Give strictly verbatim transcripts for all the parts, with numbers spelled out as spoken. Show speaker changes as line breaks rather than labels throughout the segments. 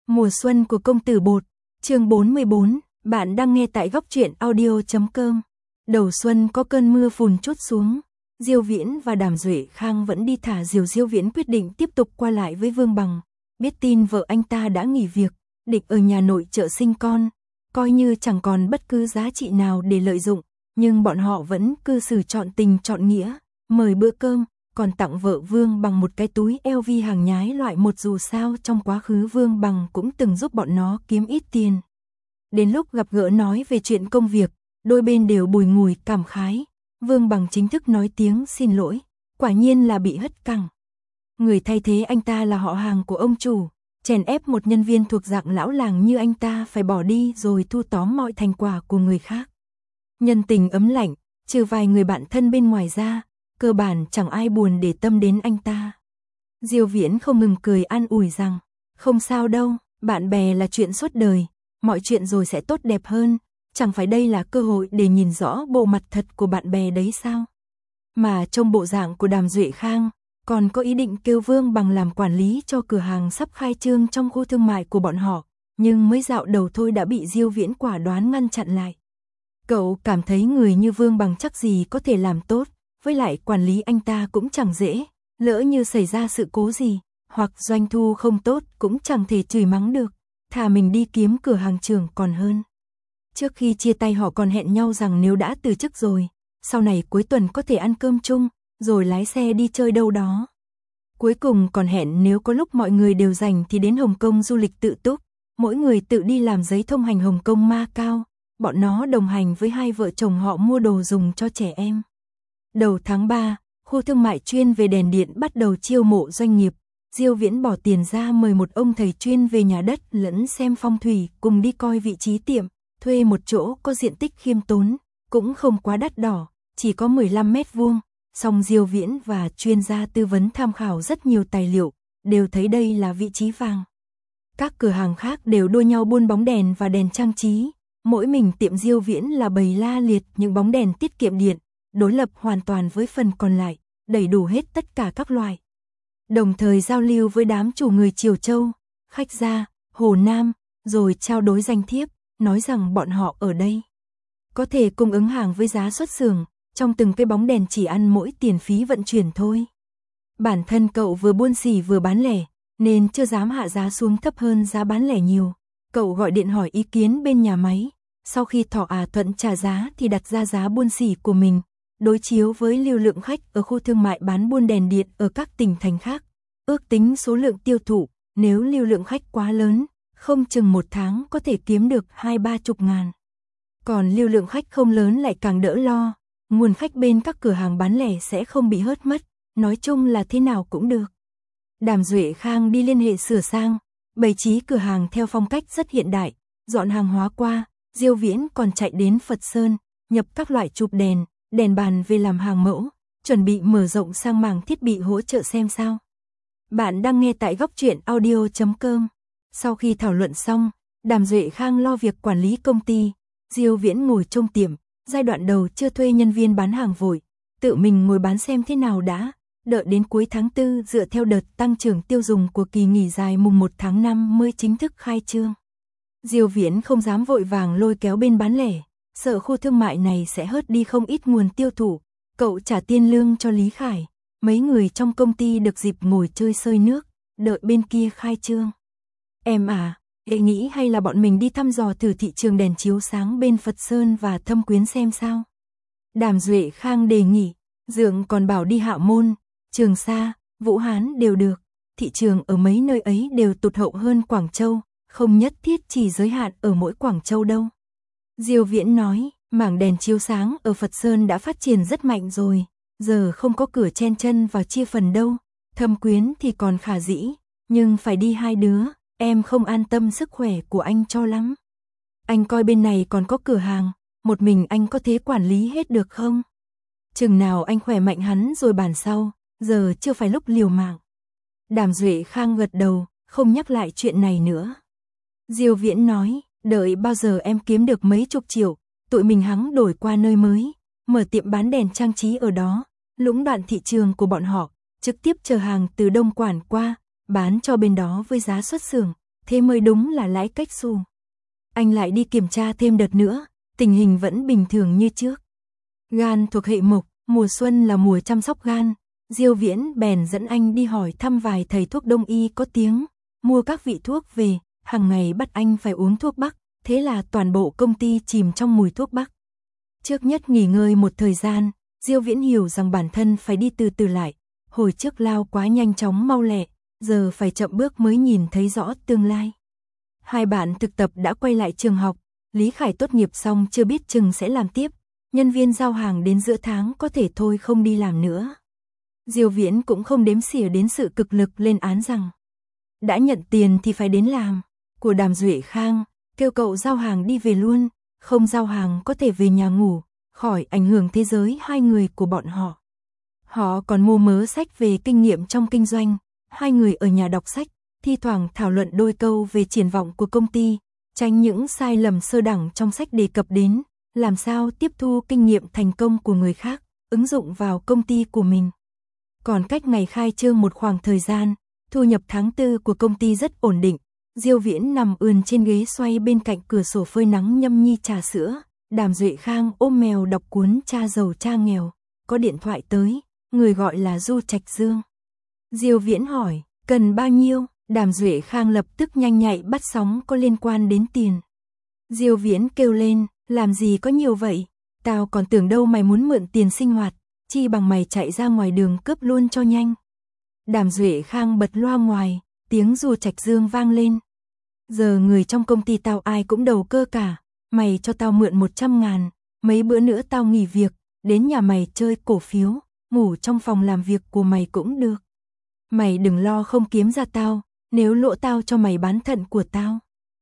Mùa xuân của công tử bột, chương bốn mươi bốn, bạn đang nghe tại góc truyện audio chấm com. Đầu xuân có cơn mưa phùn trút xuống, Diêu Viễn và Đàm Duệ Khang vẫn đi thả diều. Diêu Viễn quyết định tiếp tục qua lại với Vương Bằng, biết tin vợ anh ta đã nghỉ việc, định ở nhà nội trợ sinh con, coi như chẳng còn bất cứ giá trị nào để lợi dụng, nhưng bọn họ vẫn cư xử chọn tình chọn nghĩa, mời bữa cơm, còn tặng vợ Vương Bằng một cái túi L V hàng nhái loại một. Dù sao trong quá khứ Vương Bằng cũng từng giúp bọn nó kiếm ít tiền. Đến lúc gặp gỡ nói về chuyện công việc, đôi bên đều bùi ngùi cảm khái. Vương Bằng chính thức nói tiếng xin lỗi, quả nhiên là bị hất cẳng. Người thay thế anh ta là họ hàng của ông chủ, chèn ép một nhân viên thuộc dạng lão làng như anh ta phải bỏ đi rồi thu tóm mọi thành quả của người khác. Nhân tình ấm lạnh, trừ vài người bạn thân bên ngoài ra, cơ bản chẳng ai buồn để tâm đến anh ta. Diêu Viễn không ngừng cười an ủi rằng, không sao đâu, bạn bè là chuyện suốt đời, mọi chuyện rồi sẽ tốt đẹp hơn, chẳng phải đây là cơ hội để nhìn rõ bộ mặt thật của bạn bè đấy sao? Mà trong bộ dạng của Đàm Duệ Khang, còn có ý định kêu Vương Bằng làm quản lý cho cửa hàng sắp khai trương trong khu thương mại của bọn họ, nhưng mới dạo đầu thôi đã bị Diêu Viễn quả đoán ngăn chặn lại. Cậu cảm thấy người như Vương Bằng chắc gì có thể làm tốt, với lại quản lý anh ta cũng chẳng dễ, lỡ như xảy ra sự cố gì, hoặc doanh thu không tốt cũng chẳng thể chửi mắng được, thà mình đi kiếm cửa hàng trưởng còn hơn. Trước khi chia tay họ còn hẹn nhau rằng nếu đã từ chức rồi, sau này cuối tuần có thể ăn cơm chung, rồi lái xe đi chơi đâu đó. Cuối cùng còn hẹn nếu có lúc mọi người đều rảnh thì đến Hồng Kông du lịch tự túc, mỗi người tự đi làm giấy thông hành Hồng Kông Macau, bọn nó đồng hành với hai vợ chồng họ mua đồ dùng cho trẻ em. Đầu tháng ba, khu thương mại chuyên về đèn điện bắt đầu chiêu mộ doanh nghiệp. Diêu Viễn bỏ tiền ra mời một ông thầy chuyên về nhà đất lẫn xem phong thủy cùng đi coi vị trí tiệm, thuê một chỗ có diện tích khiêm tốn, cũng không quá đắt đỏ, chỉ có mười lăm mét vuông. Song Diêu Viễn và chuyên gia tư vấn tham khảo rất nhiều tài liệu, đều thấy đây là vị trí vàng. Các cửa hàng khác đều đua nhau buôn bóng đèn và đèn trang trí, mỗi mình tiệm Diêu Viễn là bày la liệt những bóng đèn tiết kiệm điện, đối lập hoàn toàn với phần còn lại, đầy đủ hết tất cả các loại. Đồng thời giao lưu với đám chủ người Triều Châu, khách gia, Hồ Nam, rồi trao đổi danh thiếp, nói rằng bọn họ ở đây có thể cung ứng hàng với giá xuất xưởng, trong từng cái bóng đèn chỉ ăn mỗi tiền phí vận chuyển thôi. Bản thân cậu vừa buôn xỉ vừa bán lẻ, nên chưa dám hạ giá xuống thấp hơn giá bán lẻ nhiều. Cậu gọi điện hỏi ý kiến bên nhà máy, sau khi thỏ à thuận trả giá thì đặt ra giá buôn xỉ của mình, đối chiếu với lưu lượng khách ở khu thương mại bán buôn đèn điện ở các tỉnh thành khác, ước tính số lượng tiêu thụ, nếu lưu lượng khách quá lớn, không chừng một tháng có thể kiếm được hai ba chục ngàn. Còn lưu lượng khách không lớn lại càng đỡ lo, nguồn khách bên các cửa hàng bán lẻ sẽ không bị hớt mất, nói chung là thế nào cũng được. Đàm Duệ Khang đi liên hệ sửa sang, bày trí cửa hàng theo phong cách rất hiện đại, dọn hàng hóa qua, Diêu Viễn còn chạy đến Phật Sơn, nhập các loại chụp đèn, đèn bàn về làm hàng mẫu, chuẩn bị mở rộng sang mảng thiết bị hỗ trợ xem sao. Bạn đang nghe tại góc truyện audio chấm com. Sau khi thảo luận xong, Đàm Duệ Khang lo việc quản lý công ty, Diêu Viễn ngồi trong tiệm, giai đoạn đầu chưa thuê nhân viên bán hàng vội, tự mình ngồi bán xem thế nào đã, đợi đến cuối tháng tư dựa theo đợt tăng trưởng tiêu dùng của kỳ nghỉ dài mùng một tháng năm mới chính thức khai trương. Diêu Viễn không dám vội vàng lôi kéo bên bán lẻ, sợ khu thương mại này sẽ hớt đi không ít nguồn tiêu thụ. Cậu trả tiền lương cho Lý Khải, mấy người trong công ty được dịp ngồi chơi sơi nước, đợi bên kia khai trương. Em à, hệ nghĩ hay là bọn mình đi thăm dò thử thị trường đèn chiếu sáng bên Phật Sơn và Thâm Quyến xem sao? Đàm Duệ Khang đề nghị, Dượng còn bảo đi Hạ Môn, Trường Sa, Vũ Hán đều được, thị trường ở mấy nơi ấy đều tụt hậu hơn Quảng Châu, không nhất thiết chỉ giới hạn ở mỗi Quảng Châu đâu. Diêu Viễn nói, mảng đèn chiếu sáng ở Phật Sơn đã phát triển rất mạnh rồi, giờ không có cửa chen chân vào chia phần đâu, Thâm Quyến thì còn khả dĩ, nhưng phải đi hai đứa, em không an tâm sức khỏe của anh cho lắm. Anh coi bên này còn có cửa hàng, một mình anh có thể quản lý hết được không? Chừng nào anh khỏe mạnh hắn rồi bàn sau, giờ chưa phải lúc liều mạng. Đàm Duệ Khang gật đầu, không nhắc lại chuyện này nữa. Diêu Viễn nói, đợi bao giờ em kiếm được mấy chục triệu, tụi mình hắng đổi qua nơi mới, mở tiệm bán đèn trang trí ở đó, lũng đoạn thị trường của bọn họ, trực tiếp chờ hàng từ Đông Quản qua, bán cho bên đó với giá xuất xưởng, thế mới đúng là lãi cách xù. Anh lại đi kiểm tra thêm đợt nữa, tình hình vẫn bình thường như trước. Gan thuộc hệ mộc, mùa xuân là mùa chăm sóc gan, Diêu Viễn bèn dẫn anh đi hỏi thăm vài thầy thuốc đông y có tiếng, mua các vị thuốc về, hàng ngày bắt anh phải uống thuốc bắc, thế là toàn bộ công ty chìm trong mùi thuốc bắc. Trước nhất nghỉ ngơi một thời gian, Diêu Viễn hiểu rằng bản thân phải đi từ từ lại, hồi trước lao quá nhanh chóng mau lẹ, giờ phải chậm bước mới nhìn thấy rõ tương lai. Hai bạn thực tập đã quay lại trường học, Lý Khải tốt nghiệp xong chưa biết chừng sẽ làm tiếp, nhân viên giao hàng đến giữa tháng có thể thôi không đi làm nữa. Diêu Viễn cũng không đếm xỉa đến sự cực lực lên án rằng đã nhận tiền thì phải đến làm, của Đàm Duệ Khang, kêu cậu giao hàng đi về luôn, không giao hàng có thể về nhà ngủ, khỏi ảnh hưởng thế giới hai người của bọn họ. Họ còn mua mớ sách về kinh nghiệm trong kinh doanh, hai người ở nhà đọc sách, thi thoảng thảo luận đôi câu về triển vọng của công ty, tránh những sai lầm sơ đẳng trong sách đề cập đến, làm sao tiếp thu kinh nghiệm thành công của người khác, ứng dụng vào công ty của mình. Còn cách ngày khai trương một khoảng thời gian, thu nhập tháng tư của công ty rất ổn định. Diêu Viễn nằm ườn trên ghế xoay bên cạnh cửa sổ phơi nắng nhâm nhi trà sữa, Đàm Duệ Khang ôm mèo đọc cuốn Cha giàu cha nghèo, có điện thoại tới, người gọi là Du Trạch Dương. Diêu Viễn hỏi, cần bao nhiêu? Đàm Duệ Khang lập tức nhanh nhạy bắt sóng có liên quan đến tiền. Diêu Viễn kêu lên, làm gì có nhiều vậy, tao còn tưởng đâu mày muốn mượn tiền sinh hoạt, chi bằng mày chạy ra ngoài đường cướp luôn cho nhanh. Đàm Duệ Khang bật loa ngoài, tiếng Du Trạch Dương vang lên. Giờ người trong công ty tao ai cũng đầu cơ cả, mày cho tao mượn một trăm ngàn, mấy bữa nữa tao nghỉ việc, đến nhà mày chơi cổ phiếu, ngủ trong phòng làm việc của mày cũng được. Mày đừng lo không kiếm ra tao, nếu lỗ tao cho mày bán thận của tao.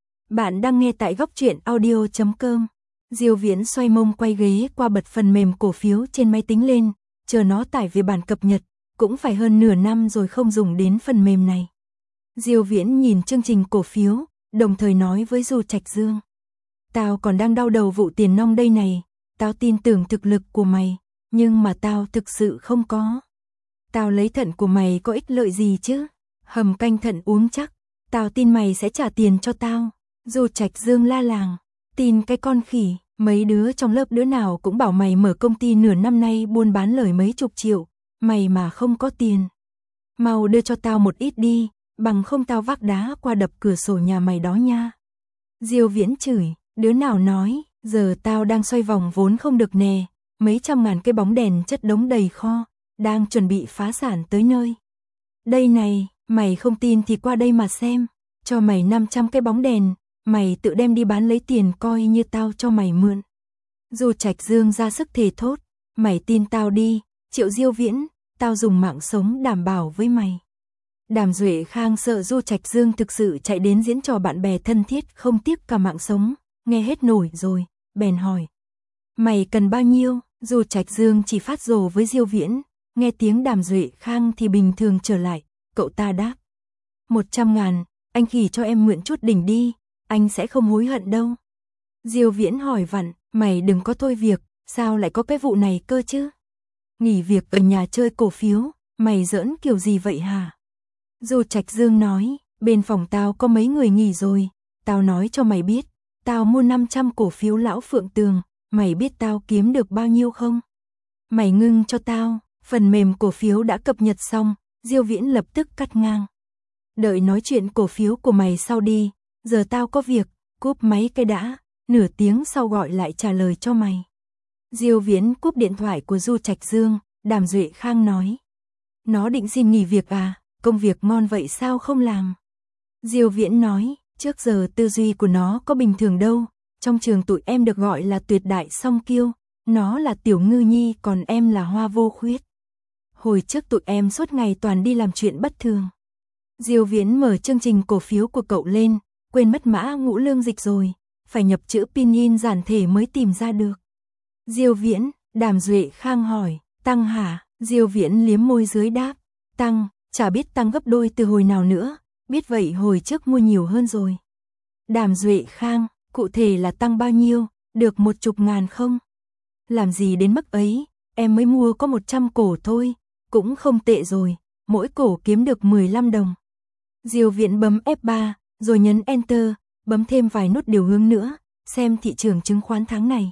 Bạn đang nghe tại góc truyện audio chấm com. Diêu Viễn xoay mông quay ghế qua bật phần mềm cổ phiếu trên máy tính lên, chờ nó tải về bản cập nhật, cũng phải hơn nửa năm rồi không dùng đến phần mềm này. Diêu Viễn nhìn chương trình cổ phiếu, đồng thời nói với Du Trạch Dương. Tao còn đang đau đầu vụ tiền nong đây này, tao tin tưởng thực lực của mày, nhưng mà tao thực sự không có. Tao lấy thận của mày có ích lợi gì chứ? Hầm canh thận uống chắc, tao tin mày sẽ trả tiền cho tao. Du Trạch Dương la làng, tin cái con khỉ, mấy đứa trong lớp đứa nào cũng bảo mày mở công ty nửa năm nay buôn bán lời mấy chục triệu, mày mà không có tiền. Mau đưa cho tao một ít đi, bằng không tao vác đá qua đập cửa sổ nhà mày đó nha. Diêu Viễn chửi, đứa nào nói, giờ tao đang xoay vòng vốn không được nè, mấy trăm ngàn cái bóng đèn chất đống đầy kho, đang chuẩn bị phá sản tới nơi. Đây này, mày không tin thì qua đây mà xem, cho mày năm trăm cái bóng đèn, mày tự đem đi bán lấy tiền coi như tao cho mày mượn. Du Trạch Dương ra sức thề thốt, mày tin tao đi, Triệu Diêu Viễn, tao dùng mạng sống đảm bảo với mày. Đàm Duệ Khang sợ Du Trạch Dương thực sự chạy đến diễn trò bạn bè thân thiết không tiếc cả mạng sống, nghe hết nổi rồi, bèn hỏi. Mày cần bao nhiêu? Du Trạch Dương chỉ phát rồ với Diêu Viễn, nghe tiếng Đàm Duệ Khang thì bình thường trở lại, cậu ta đáp. Một trăm ngàn, anh khỉ cho em mượn chút đỉnh đi, anh sẽ không hối hận đâu. Diêu Viễn hỏi vặn, mày đừng có thôi việc, sao lại có cái vụ này cơ chứ? Nghỉ việc ở nhà chơi cổ phiếu, mày giỡn kiểu gì vậy hả? Du Trạch Dương nói, bên phòng tao có mấy người nghỉ rồi, tao nói cho mày biết, tao mua năm trăm cổ phiếu lão Phượng Tường, mày biết tao kiếm được bao nhiêu không? Mày ngưng cho tao, phần mềm cổ phiếu đã cập nhật xong, Diêu Viễn lập tức cắt ngang. Đợi nói chuyện cổ phiếu của mày sau đi, giờ tao có việc, cúp máy cái đã, nửa tiếng sau gọi lại trả lời cho mày. Diêu Viễn cúp điện thoại của Du Trạch Dương, Đàm Duệ Khang nói. Nó định xin nghỉ việc à, công việc ngon vậy sao không làm? Diêu Viễn nói, trước giờ tư duy của nó có bình thường đâu, trong trường tụi em được gọi là tuyệt đại song kiêu, nó là tiểu ngư nhi còn em là hoa vô khuyết. Hồi trước tụi em suốt ngày toàn đi làm chuyện bất thường. Diêu Viễn mở chương trình cổ phiếu của cậu lên, quên mất mã ngũ lương dịch rồi, phải nhập chữ pinyin giản thể mới tìm ra được. Diêu Viễn, Đàm Duệ Khang hỏi, tăng hả? Diêu Viễn liếm môi dưới đáp, tăng, chả biết tăng gấp đôi từ hồi nào nữa, biết vậy hồi trước mua nhiều hơn rồi. Đàm Duệ Khang, cụ thể là tăng bao nhiêu, được một chục ngàn không? Làm gì đến mức ấy, em mới mua có một trăm cổ thôi, cũng không tệ rồi, mỗi cổ kiếm được mười lăm đồng. Diêu Viễn bấm ép ba, rồi nhấn Enter, bấm thêm vài nút điều hướng nữa, xem thị trường chứng khoán tháng này.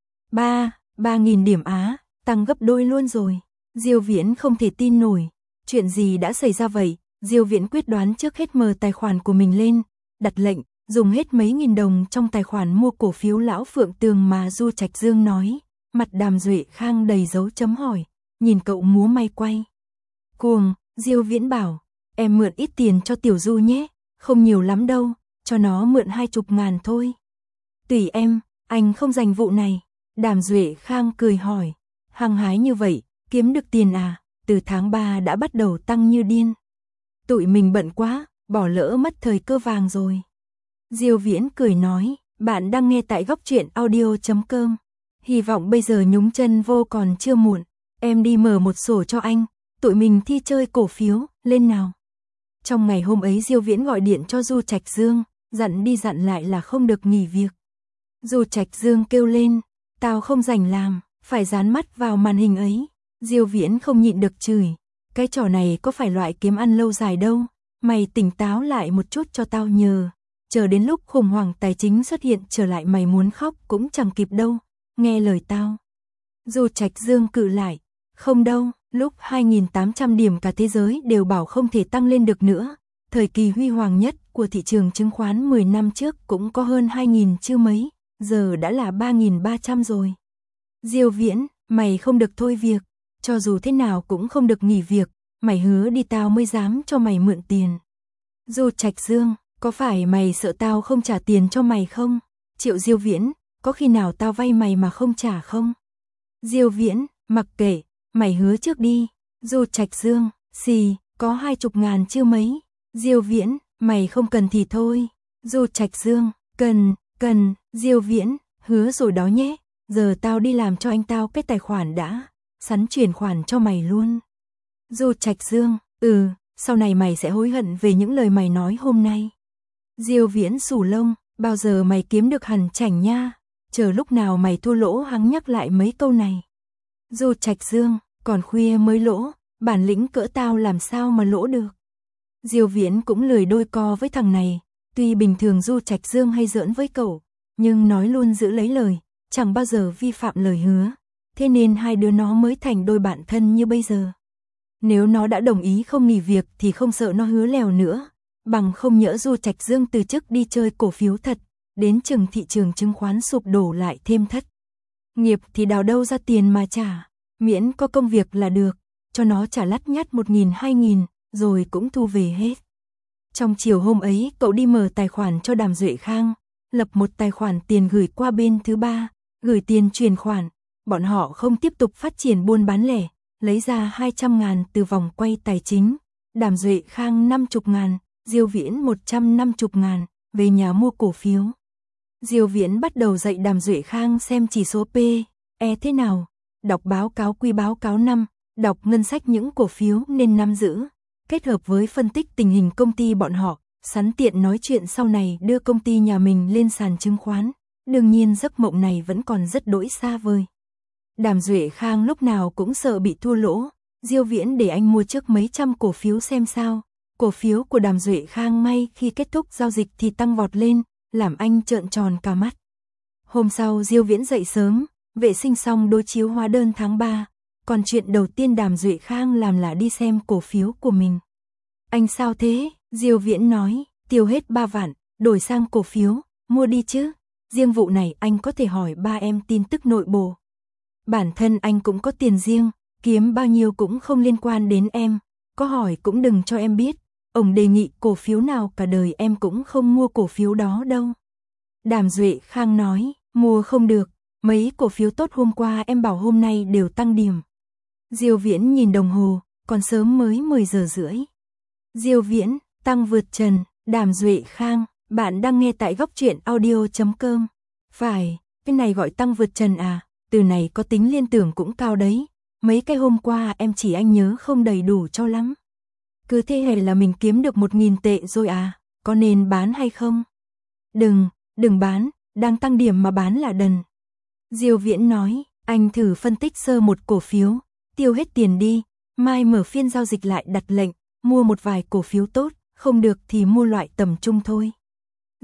ba, ba nghìn điểm Á, tăng gấp đôi luôn rồi. Diêu Viễn không thể tin nổi. Chuyện gì đã xảy ra vậy? Diêu Viễn quyết đoán trước hết mở tài khoản của mình lên, đặt lệnh, dùng hết mấy nghìn đồng trong tài khoản mua cổ phiếu Lão Phượng Tường mà Du Trạch Dương nói. Mặt Đàm Duệ Khang đầy dấu chấm hỏi, nhìn cậu múa may quay. Cuồng, Diêu Viễn bảo, em mượn ít tiền cho Tiểu Du nhé, không nhiều lắm đâu, cho nó mượn hai chục ngàn thôi. Tùy em, anh không dành vụ này. Đàm Duệ Khang cười hỏi, hăng hái như vậy, kiếm được tiền à? Từ tháng ba đã bắt đầu tăng như điên. Tụi mình bận quá, bỏ lỡ mất thời cơ vàng rồi. Diêu Viễn cười nói, bạn đang nghe tại góc truyện audio chấm com. Hy vọng bây giờ nhúng chân vô còn chưa muộn. Em đi mở một sổ cho anh, tụi mình thi chơi cổ phiếu, lên nào. Trong ngày hôm ấy Diêu Viễn gọi điện cho Du Trạch Dương, dặn đi dặn lại là không được nghỉ việc. Du Trạch Dương kêu lên, tao không rảnh làm, phải dán mắt vào màn hình ấy. Diêu Viễn không nhịn được chửi, cái trò này có phải loại kiếm ăn lâu dài đâu, mày tỉnh táo lại một chút cho tao nhờ. Chờ đến lúc khủng hoảng tài chính xuất hiện trở lại mày muốn khóc cũng chẳng kịp đâu, nghe lời tao. Du Trạch Dương cự lại, không đâu, lúc hai nghìn tám trăm điểm cả thế giới đều bảo không thể tăng lên được nữa. Thời kỳ huy hoàng nhất của thị trường chứng khoán mười năm trước cũng có hơn hai nghìn chứ mấy, giờ đã là ba nghìn ba trăm rồi. Diêu Viễn, mày không được thôi việc, cho dù thế nào cũng không được nghỉ việc, mày hứa đi tao mới dám cho mày mượn tiền. Du Trạch Dương, có phải mày sợ tao không trả tiền cho mày không? Triệu Diêu Viễn, có khi nào tao vay mày mà không trả không? Diêu Viễn, mặc kệ, mày hứa trước đi. Du Trạch Dương, xì, có hai chục ngàn chưa mấy. Diêu Viễn, mày không cần thì thôi. Du Trạch Dương, cần, cần. Diêu Viễn, hứa rồi đó nhé, giờ tao đi làm cho anh tao cái tài khoản đã, sẵn chuyển khoản cho mày luôn. Du Trạch Dương, ừ, sau này mày sẽ hối hận về những lời mày nói hôm nay. Diêu Viễn sù lông, bao giờ mày kiếm được hẳn chảnh nha, chờ lúc nào mày thua lỗ hắn nhắc lại mấy câu này. Du Trạch Dương, còn khuya mới lỗ, bản lĩnh cỡ tao làm sao mà lỗ được. Diêu Viễn cũng lười đôi co với thằng này, tuy bình thường Du Trạch Dương hay giỡn với cậu, nhưng nói luôn giữ lấy lời, chẳng bao giờ vi phạm lời hứa, thế nên hai đứa nó mới thành đôi bạn thân như bây giờ. Nếu nó đã đồng ý không nghỉ việc thì không sợ nó hứa lèo nữa, bằng không nhỡ Du Trạch Dương từ chức đi chơi cổ phiếu thật, đến chừng thị trường chứng khoán sụp đổ lại thêm thất. Nghiệp thì đào đâu ra tiền mà trả, miễn có công việc là được, cho nó trả lắt nhắt một nghìn hai nghìn, rồi cũng thu về hết. Trong chiều hôm ấy cậu đi mở tài khoản cho Đàm Duệ Khang, lập một tài khoản tiền gửi qua bên thứ ba, gửi tiền chuyển khoản, bọn họ không tiếp tục phát triển buôn bán lẻ, lấy ra hai trăm ngàn từ vòng quay tài chính, Đàm Duệ Khang năm mươi ngàn, Diêu Viễn một trăm năm mươi ngàn, về nhà mua cổ phiếu. Diêu Viễn bắt đầu dạy Đàm Duệ Khang xem chỉ số P E thế nào, đọc báo cáo quy báo cáo năm, đọc ngân sách những cổ phiếu nên nắm giữ, kết hợp với phân tích tình hình công ty bọn họ, sẵn tiện nói chuyện sau này đưa công ty nhà mình lên sàn chứng khoán. Đương nhiên giấc mộng này vẫn còn rất đỗi xa vời. Đàm Duệ Khang lúc nào cũng sợ bị thua lỗ, Diêu Viễn để anh mua trước mấy trăm cổ phiếu xem sao. Cổ phiếu của Đàm Duệ Khang may khi kết thúc giao dịch thì tăng vọt lên, làm anh trợn tròn cả mắt. Hôm sau Diêu Viễn dậy sớm, vệ sinh xong đối chiếu hóa đơn tháng ba, còn chuyện đầu tiên Đàm Duệ Khang làm là đi xem cổ phiếu của mình. Anh sao thế? Diêu Viễn nói, tiêu hết ba vạn, đổi sang cổ phiếu, mua đi chứ. Riêng vụ này anh có thể hỏi ba em tin tức nội bộ. Bản thân anh cũng có tiền riêng, kiếm bao nhiêu cũng không liên quan đến em, có hỏi cũng đừng cho em biết. Ông đề nghị cổ phiếu nào cả đời em cũng không mua cổ phiếu đó đâu. Đàm Duệ Khang nói, mua không được, mấy cổ phiếu tốt hôm qua em bảo hôm nay đều tăng điểm. Diêu Viễn nhìn đồng hồ, còn sớm mới mười giờ rưỡi. Diêu Viễn, tăng vượt trần. Đàm Duệ Khang, bạn đang nghe tại góc truyện audio chấm com. Phải, cái này gọi tăng vượt trần à, từ này có tính liên tưởng cũng cao đấy. Mấy cái hôm qua em chỉ anh nhớ không đầy đủ cho lắm. Cứ thế hay là mình kiếm được một nghìn tệ rồi à, có nên bán hay không? Đừng, đừng bán, đang tăng điểm mà bán là đần. Diêu Viễn nói, anh thử phân tích sơ một cổ phiếu, tiêu hết tiền đi, mai mở phiên giao dịch lại đặt lệnh, mua một vài cổ phiếu tốt, không được thì mua loại tầm trung thôi.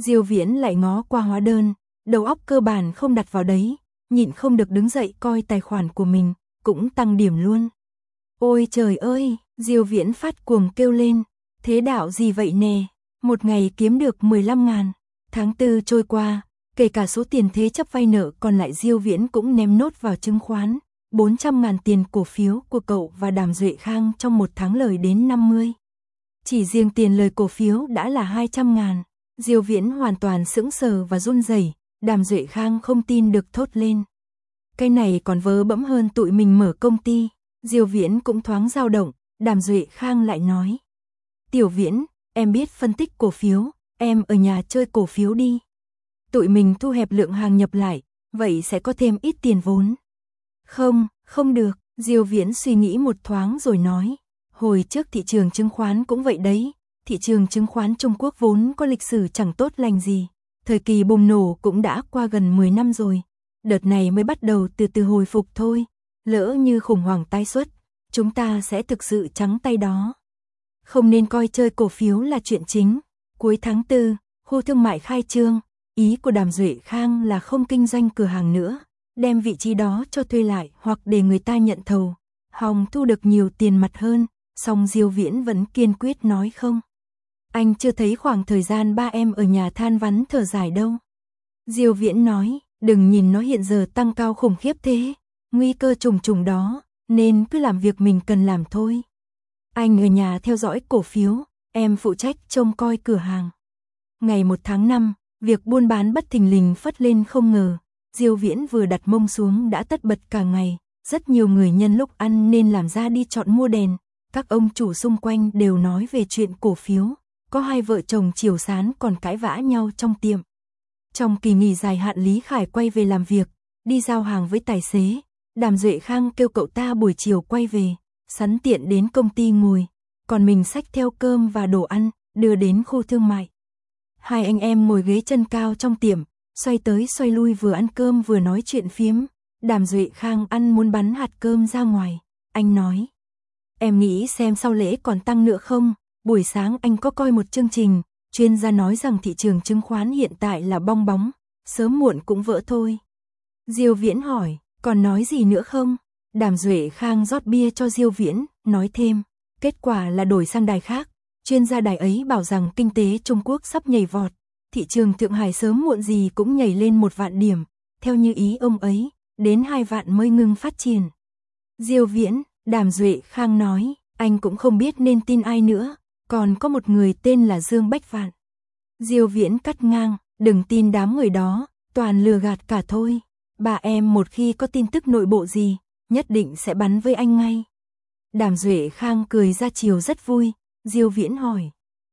Diêu Viễn lại ngó qua hóa đơn, đầu óc cơ bản không đặt vào đấy, nhịn không được đứng dậy coi tài khoản của mình, cũng tăng điểm luôn. Ôi trời ơi, Diêu Viễn phát cuồng kêu lên, thế đạo gì vậy nè, một ngày kiếm được mười lăm ngàn. Tháng tư trôi qua, kể cả số tiền thế chấp vay nợ còn lại Diêu Viễn cũng ném nốt vào chứng khoán, bốn trăm ngàn tiền cổ phiếu của cậu và Đàm Duệ Khang trong một tháng lời đến năm mươi. Chỉ riêng tiền lời cổ phiếu đã là hai trăm ngàn, Diêu Viễn hoàn toàn sững sờ và run rẩy, Đàm Duệ Khang không tin được thốt lên. Cái này còn vớ bẫm hơn tụi mình mở công ty, Diêu Viễn cũng thoáng dao động, Đàm Duệ Khang lại nói. Tiểu Viễn, em biết phân tích cổ phiếu, em ở nhà chơi cổ phiếu đi. Tụi mình thu hẹp lượng hàng nhập lại, vậy sẽ có thêm ít tiền vốn. Không, không được, Diêu Viễn suy nghĩ một thoáng rồi nói. Hồi trước thị trường chứng khoán cũng vậy đấy, thị trường chứng khoán Trung Quốc vốn có lịch sử chẳng tốt lành gì. Thời kỳ bùng nổ cũng đã qua gần mười năm rồi, đợt này mới bắt đầu từ từ hồi phục thôi. Lỡ như khủng hoảng tái xuất, chúng ta sẽ thực sự trắng tay đó. Không nên coi chơi cổ phiếu là chuyện chính. Cuối tháng tư, khu thương mại khai trương, ý của Đàm Duệ Khang là không kinh doanh cửa hàng nữa, đem vị trí đó cho thuê lại hoặc để người ta nhận thầu, hòng thu được nhiều tiền mặt hơn, song Diêu Viễn vẫn kiên quyết nói không. Anh chưa thấy khoảng thời gian ba em ở nhà than vãn thở dài đâu. Diêu Viễn nói, đừng nhìn nó hiện giờ tăng cao khủng khiếp thế, nguy cơ trùng trùng đó, nên cứ làm việc mình cần làm thôi. Anh ở nhà theo dõi cổ phiếu, em phụ trách trông coi cửa hàng. Ngày một tháng năm, việc buôn bán bất thình lình phất lên không ngờ, Diêu Viễn vừa đặt mông xuống đã tất bật cả ngày, rất nhiều người nhân lúc ăn nên làm ra đi chọn mua đèn, các ông chủ xung quanh đều nói về chuyện cổ phiếu, có hai vợ chồng Triều Sán còn cãi vã nhau trong tiệm. Trong kỳ nghỉ dài hạn Lý Khải quay về làm việc, đi giao hàng với tài xế, Đàm Duệ Khang kêu cậu ta buổi chiều quay về, sẵn tiện đến công ty ngồi, còn mình xách theo cơm và đồ ăn, đưa đến khu thương mại. Hai anh em ngồi ghế chân cao trong tiệm, xoay tới xoay lui vừa ăn cơm vừa nói chuyện phiếm. Đàm Duệ Khang ăn muốn bắn hạt cơm ra ngoài, anh nói. Em nghĩ xem sau lễ còn tăng nữa không, buổi sáng anh có coi một chương trình, chuyên gia nói rằng thị trường chứng khoán hiện tại là bong bóng, sớm muộn cũng vỡ thôi. Diêu Viễn hỏi, còn nói gì nữa không? Đàm Duệ Khang rót bia cho Diêu Viễn, nói thêm, kết quả là đổi sang đài khác, chuyên gia đài ấy bảo rằng kinh tế Trung Quốc sắp nhảy vọt, thị trường Thượng Hải sớm muộn gì cũng nhảy lên một vạn điểm, theo như ý ông ấy, đến hai vạn mới ngừng phát triển. Diêu Viễn, Đàm Duệ Khang nói, anh cũng không biết nên tin ai nữa, còn có một người tên là Dương Bách Vạn. Diêu Viễn cắt ngang, đừng tin đám người đó, toàn lừa gạt cả thôi. Bà em một khi có tin tức nội bộ gì, nhất định sẽ bắn với anh ngay. Đàm Duệ Khang cười ra chiều rất vui, Diêu Viễn hỏi.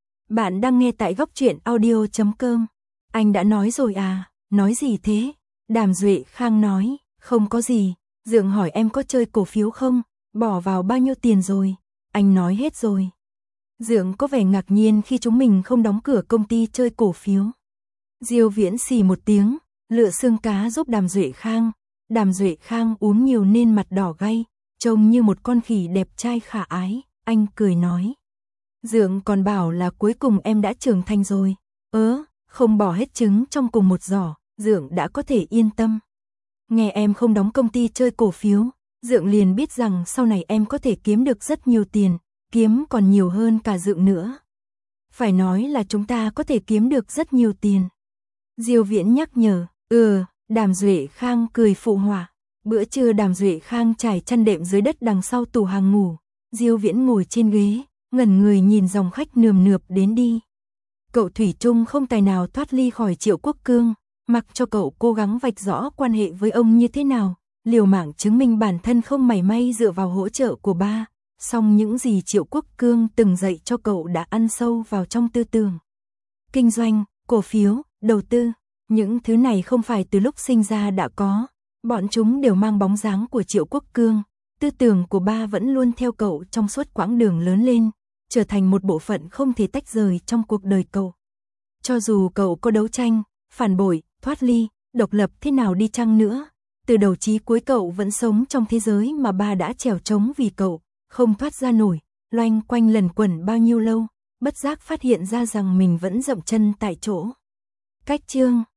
Bạn đang nghe tại góc truyện audio chấm com. Anh đã nói rồi à, nói gì thế? Đàm Duệ Khang nói, không có gì, Dượng hỏi em có chơi cổ phiếu không, bỏ vào bao nhiêu tiền rồi, anh nói hết rồi. Dượng có vẻ ngạc nhiên khi chúng mình không đóng cửa công ty chơi cổ phiếu. Diêu Viễn xì một tiếng, lựa xương cá giúp Đàm Duệ Khang. Đàm Duệ Khang uống nhiều nên mặt đỏ gay, trông như một con khỉ đẹp trai khả ái, anh cười nói. Dượng còn bảo là cuối cùng em đã trưởng thành rồi, ớ, không bỏ hết trứng trong cùng một giỏ, Dượng đã có thể yên tâm. Nghe em không đóng công ty chơi cổ phiếu, Dượng liền biết rằng sau này em có thể kiếm được rất nhiều tiền, kiếm còn nhiều hơn cả Dượng nữa. Phải nói là chúng ta có thể kiếm được rất nhiều tiền. Diêu Viễn nhắc nhở, ừ, Đàm Duệ Khang cười phụ họa. Bữa trưa Đàm Duệ Khang trải chăn đệm dưới đất đằng sau tủ hàng ngủ, Diêu Viễn ngồi trên ghế, ngẩn người nhìn dòng khách nườm nượp đến đi. Cậu thủy chung không tài nào thoát ly khỏi Triệu Quốc Cương, mặc cho cậu cố gắng vạch rõ quan hệ với ông như thế nào, liều mạng chứng minh bản thân không mảy may dựa vào hỗ trợ của ba, song những gì Triệu Quốc Cương từng dạy cho cậu đã ăn sâu vào trong tư tưởng. Kinh doanh, cổ phiếu, đầu tư, những thứ này không phải từ lúc sinh ra đã có, bọn chúng đều mang bóng dáng của Triệu Quốc Cương, tư tưởng của ba vẫn luôn theo cậu trong suốt quãng đường lớn lên, trở thành một bộ phận không thể tách rời trong cuộc đời cậu. Cho dù cậu có đấu tranh, phản bội, thoát ly, độc lập thế nào đi chăng nữa, từ đầu chí cuối cậu vẫn sống trong thế giới mà ba đã trèo trống vì cậu, không thoát ra nổi, loanh quanh lần quẩn bao nhiêu lâu, bất giác phát hiện ra rằng mình vẫn dậm chân tại chỗ. Cách chương